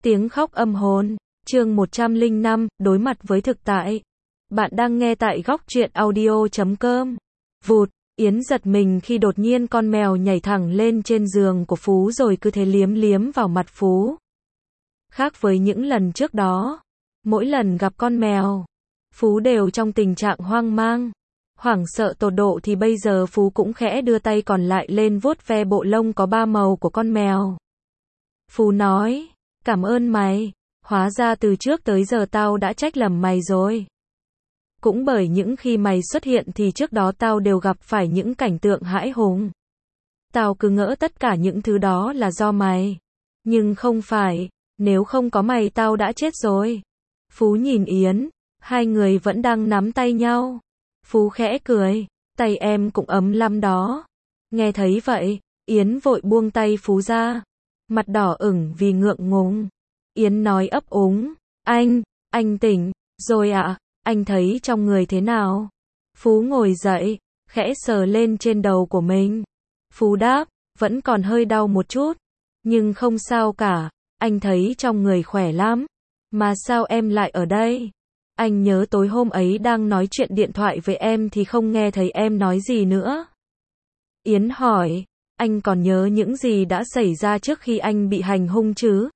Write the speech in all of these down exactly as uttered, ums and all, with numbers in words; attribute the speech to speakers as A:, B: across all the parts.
A: Tiếng khóc âm hồn, chương một trăm lẻ năm, đối mặt với thực tại. Bạn đang nghe tại góc truyện audio chấm com. Vụt, Yến giật mình khi đột nhiên con mèo nhảy thẳng lên trên giường của Phú rồi cứ thế liếm liếm vào mặt Phú. Khác với những lần trước đó, mỗi lần gặp con mèo, Phú đều trong tình trạng hoang mang, hoảng sợ tột độ, thì bây giờ Phú cũng khẽ đưa tay còn lại lên vuốt ve bộ lông có ba màu của con mèo. Phú nói, cảm ơn mày, hóa ra từ trước tới giờ tao đã trách lầm mày rồi. Cũng bởi những khi mày xuất hiện thì trước đó tao đều gặp phải những cảnh tượng hãi hùng. Tao cứ ngỡ tất cả những thứ đó là do mày. Nhưng không phải, nếu không có mày tao đã chết rồi. Phú nhìn Yến, hai người vẫn đang nắm tay nhau. Phú khẽ cười, tay em cũng ấm lắm đó. Nghe thấy vậy, Yến vội buông tay Phú ra. Mặt đỏ ửng vì ngượng ngùng. Yến nói ấp úng, anh, anh tỉnh rồi ạ, à? Anh thấy trong người thế nào? Phú ngồi dậy, khẽ sờ lên trên đầu của mình. Phú đáp, vẫn còn hơi đau một chút, nhưng không sao cả, anh thấy trong người khỏe lắm. Mà sao em lại ở đây? Anh nhớ tối hôm ấy đang nói chuyện điện thoại với em thì không nghe thấy em nói gì nữa. Yến hỏi, anh còn nhớ những gì đã xảy ra trước khi anh bị hành hung chứ?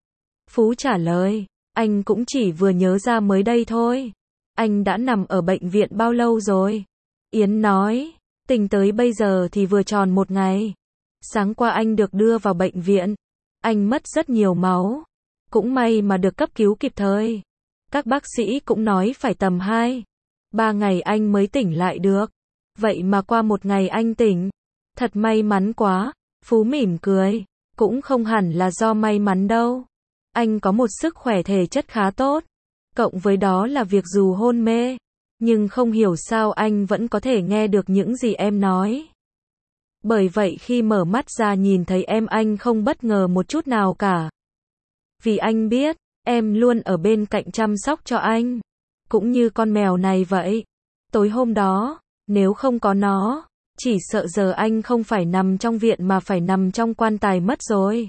A: Phú trả lời, anh cũng chỉ vừa nhớ ra mới đây thôi. Anh đã nằm ở bệnh viện bao lâu rồi? Yến nói, tính tới bây giờ thì vừa tròn một ngày. Sáng qua anh được đưa vào bệnh viện. Anh mất rất nhiều máu. Cũng may mà được cấp cứu kịp thời. Các bác sĩ cũng nói phải tầm hai, ba ngày anh mới tỉnh lại được. Vậy mà qua một ngày anh tỉnh. Thật may mắn quá. Phú mỉm cười. Cũng không hẳn là do may mắn đâu. Anh có một sức khỏe thể chất khá tốt. Cộng với đó là việc dù hôn mê, nhưng không hiểu sao anh vẫn có thể nghe được những gì em nói. Bởi vậy khi mở mắt ra nhìn thấy em anh không bất ngờ một chút nào cả. Vì anh biết, em luôn ở bên cạnh chăm sóc cho anh. Cũng như con mèo này vậy. Tối hôm đó, nếu không có nó, chỉ sợ giờ anh không phải nằm trong viện mà phải nằm trong quan tài mất rồi.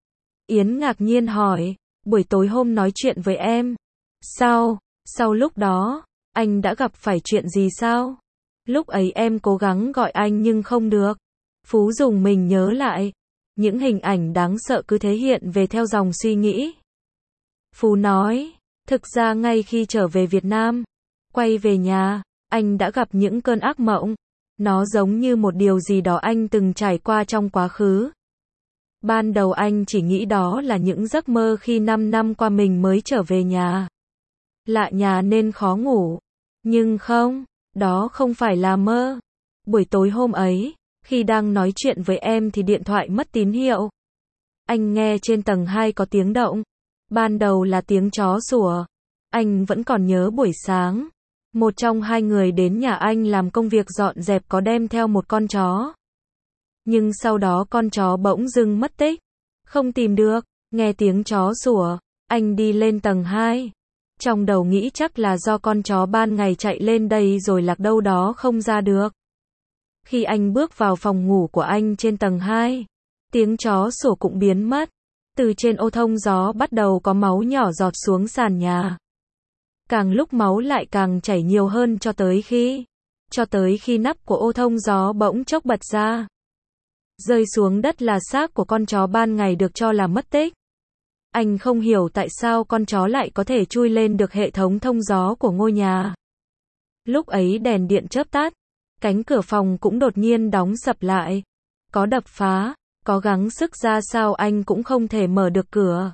A: Yến ngạc nhiên hỏi, buổi tối hôm nói chuyện với em. Sao, sau lúc đó, anh đã gặp phải chuyện gì sao? Lúc ấy em cố gắng gọi anh nhưng không được. Phú dùng mình nhớ lại. Những hình ảnh đáng sợ cứ thế hiện về theo dòng suy nghĩ. Phú nói, thực ra ngay khi trở về Việt Nam, quay về nhà, anh đã gặp những cơn ác mộng. Nó giống như một điều gì đó anh từng trải qua trong quá khứ. Ban đầu anh chỉ nghĩ đó là những giấc mơ khi năm năm qua mình mới trở về nhà. Lạ nhà nên khó ngủ. Nhưng không, đó không phải là mơ. Buổi tối hôm ấy, khi đang nói chuyện với em thì điện thoại mất tín hiệu. Anh nghe trên tầng hai có tiếng động. Ban đầu là tiếng chó sủa. Anh vẫn còn nhớ buổi sáng. Một trong hai người đến nhà anh làm công việc dọn dẹp có đem theo một con chó. Nhưng sau đó con chó bỗng dưng mất tích. Không tìm được. Nghe tiếng chó sủa, anh đi lên tầng hai. Trong đầu nghĩ chắc là do con chó ban ngày chạy lên đây rồi lạc đâu đó không ra được. Khi anh bước vào phòng ngủ của anh trên tầng hai, tiếng chó sủa cũng biến mất. Từ trên ô thông gió bắt đầu có máu nhỏ giọt xuống sàn nhà. Càng lúc máu lại càng chảy nhiều hơn cho tới khi, cho tới khi nắp của ô thông gió bỗng chốc bật ra. Rơi xuống đất là xác của con chó ban ngày được cho là mất tích. Anh không hiểu tại sao con chó lại có thể chui lên được hệ thống thông gió của ngôi nhà. Lúc ấy đèn điện chớp tắt, cánh cửa phòng cũng đột nhiên đóng sập lại. Có đập phá, có gắng sức ra sao anh cũng không thể mở được cửa.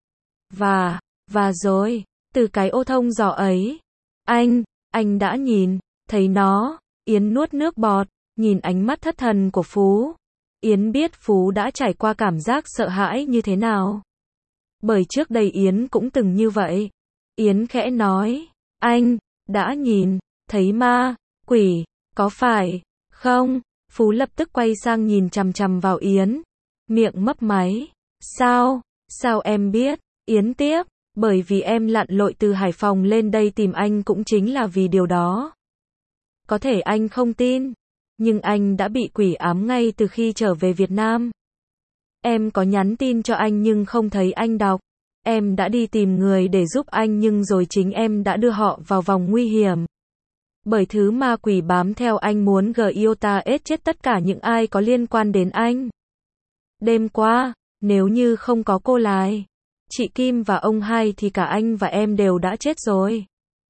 A: Và, và rồi, từ cái ô thông gió ấy, anh, anh đã nhìn, thấy nó. Yến nuốt nước bọt, nhìn ánh mắt thất thần của Phú. Yến biết Phú đã trải qua cảm giác sợ hãi như thế nào. Bởi trước đây Yến cũng từng như vậy. Yến khẽ nói, anh, đã nhìn, thấy ma, quỷ, có phải, không? Phú lập tức quay sang nhìn chằm chằm vào Yến. Miệng mấp máy. Sao? Sao em biết? Yến tiếp, bởi vì em lặn lội từ Hải Phòng lên đây tìm anh cũng chính là vì điều đó. Có thể anh không tin, nhưng anh đã bị quỷ ám ngay từ khi trở về Việt Nam. Em có nhắn tin cho anh nhưng không thấy anh đọc. Em đã đi tìm người để giúp anh nhưng rồi chính em đã đưa họ vào vòng nguy hiểm. Bởi thứ ma quỷ bám theo anh muốn giết chết tất cả những ai có liên quan đến anh. Đêm qua, nếu như không có cô Lai, chị Kim và ông hai thì cả anh và em đều đã chết rồi.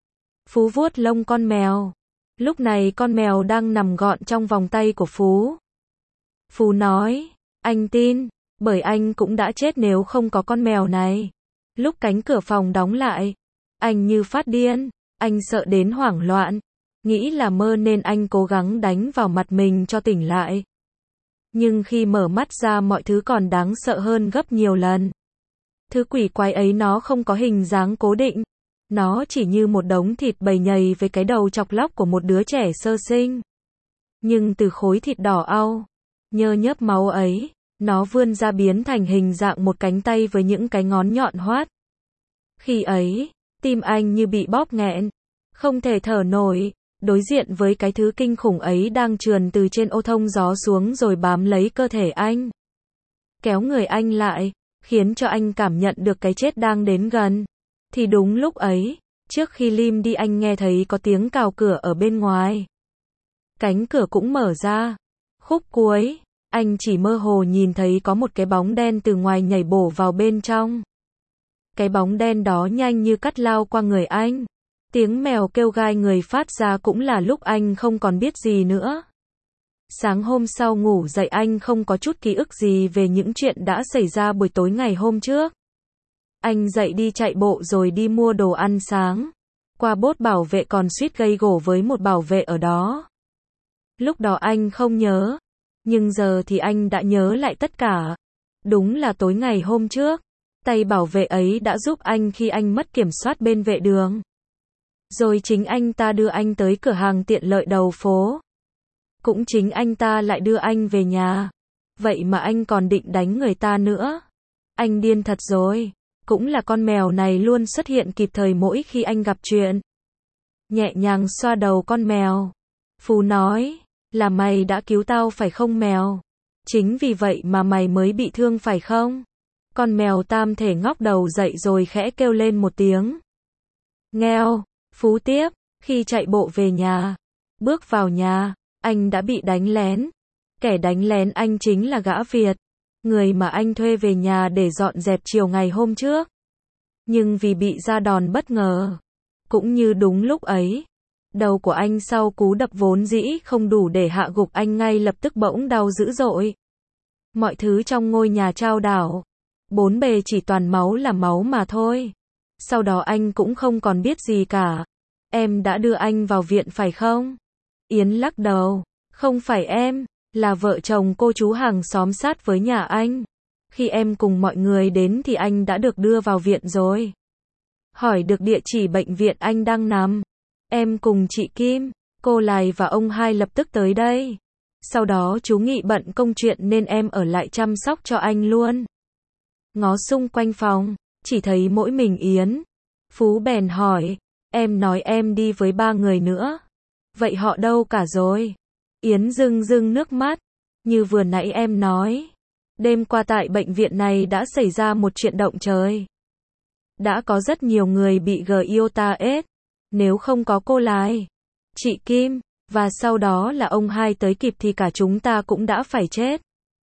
A: Phú vuốt lông con mèo. Lúc này con mèo đang nằm gọn trong vòng tay của Phú. Phú nói, anh tin, bởi anh cũng đã chết nếu không có con mèo này. Lúc cánh cửa phòng đóng lại, anh như phát điên, anh sợ đến hoảng loạn, nghĩ là mơ nên anh cố gắng đánh vào mặt mình cho tỉnh lại. Nhưng khi mở mắt ra mọi thứ còn đáng sợ hơn gấp nhiều lần. Thứ quỷ quái ấy nó không có hình dáng cố định, nó chỉ như một đống thịt bầy nhầy với cái đầu chọc lóc của một đứa trẻ sơ sinh. Nhưng từ khối thịt đỏ au, nhơ nhớp máu ấy, nó vươn ra biến thành hình dạng một cánh tay với những cái ngón nhọn hoắt. Khi ấy, tim anh như bị bóp nghẹn, không thể thở nổi, đối diện với cái thứ kinh khủng ấy đang trườn từ trên ô thông gió xuống rồi bám lấy cơ thể anh. Kéo người anh lại, khiến cho anh cảm nhận được cái chết đang đến gần. Thì đúng lúc ấy, trước khi Lim đi anh nghe thấy có tiếng cào cửa ở bên ngoài. Cánh cửa cũng mở ra. Khúc cuối, anh chỉ mơ hồ nhìn thấy có một cái bóng đen từ ngoài nhảy bổ vào bên trong. Cái bóng đen đó nhanh như cắt lao qua người anh. Tiếng mèo kêu gai người phát ra cũng là lúc anh không còn biết gì nữa. Sáng hôm sau ngủ dậy anh không có chút ký ức gì về những chuyện đã xảy ra buổi tối ngày hôm trước. Anh dậy đi chạy bộ rồi đi mua đồ ăn sáng. Qua bốt bảo vệ còn suýt gây gổ với một bảo vệ ở đó. Lúc đó anh không nhớ. Nhưng giờ thì anh đã nhớ lại tất cả. Đúng là tối ngày hôm trước, tay bảo vệ ấy đã giúp anh khi anh mất kiểm soát bên vệ đường. Rồi chính anh ta đưa anh tới cửa hàng tiện lợi đầu phố. Cũng chính anh ta lại đưa anh về nhà. Vậy mà anh còn định đánh người ta nữa. Anh điên thật rồi. Cũng là con mèo này luôn xuất hiện kịp thời mỗi khi anh gặp chuyện. Nhẹ nhàng xoa đầu con mèo. Phú nói, là mày đã cứu tao phải không mèo? Chính vì vậy mà mày mới bị thương phải không? Con mèo tam thể ngóc đầu dậy rồi khẽ kêu lên một tiếng. Nghèo, Phú tiếp, khi chạy bộ về nhà, bước vào nhà, anh đã bị đánh lén. Kẻ đánh lén anh chính là gã Việt, người mà anh thuê về nhà để dọn dẹp chiều ngày hôm trước. Nhưng vì bị ra đòn bất ngờ, cũng như đúng lúc ấy, đầu của anh sau cú đập vốn dĩ không đủ để hạ gục anh ngay lập tức bỗng đau dữ dội. Mọi thứ trong ngôi nhà chao đảo, bốn bề chỉ toàn máu là máu mà thôi. Sau đó anh cũng không còn biết gì cả. Em đã đưa anh vào viện phải không? Yến lắc đầu, không phải em, là vợ chồng cô chú hàng xóm sát với nhà anh. Khi em cùng mọi người đến thì anh đã được đưa vào viện rồi. Hỏi được địa chỉ bệnh viện anh đang nằm. Em cùng chị Kim, cô Lai và ông hai lập tức tới đây. Sau đó chú Nghị bận công chuyện nên em ở lại chăm sóc cho anh luôn. Ngó xung quanh phòng, chỉ thấy mỗi mình Yến. Phú bèn hỏi, em nói em đi với ba người nữa. Vậy họ đâu cả rồi? Yến rưng rưng nước mắt. Như vừa nãy em nói. Đêm qua tại bệnh viện này đã xảy ra một chuyện động trời. Đã có rất nhiều người bị giết. Nếu không có cô Lai, chị Kim, và sau đó là ông hai tới kịp thì cả chúng ta cũng đã phải chết.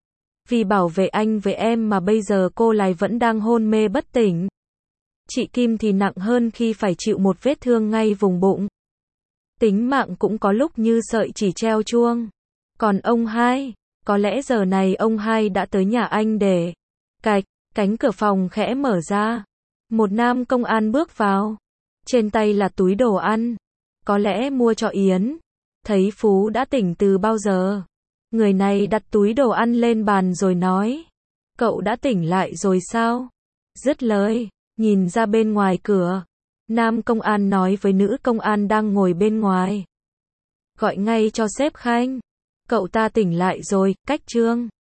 A: Vì bảo vệ anh với em mà bây giờ cô Lai vẫn đang hôn mê bất tỉnh. Chị Kim thì nặng hơn khi phải chịu một vết thương ngay vùng bụng. Tính mạng cũng có lúc như sợi chỉ treo chuông. Còn ông hai, có lẽ giờ này ông hai đã tới nhà anh để... Cạch, cánh cửa phòng khẽ mở ra. Một nam công an bước vào. Trên tay là túi đồ ăn. Có lẽ mua cho Yến. Thấy Phú đã tỉnh từ bao giờ. Người này đặt túi đồ ăn lên bàn rồi nói. Cậu đã tỉnh lại rồi sao? Dứt lời, nhìn ra bên ngoài cửa. Nam công an nói với nữ công an đang ngồi bên ngoài. Gọi ngay cho sếp Khanh. Cậu ta tỉnh lại rồi, cách Trương.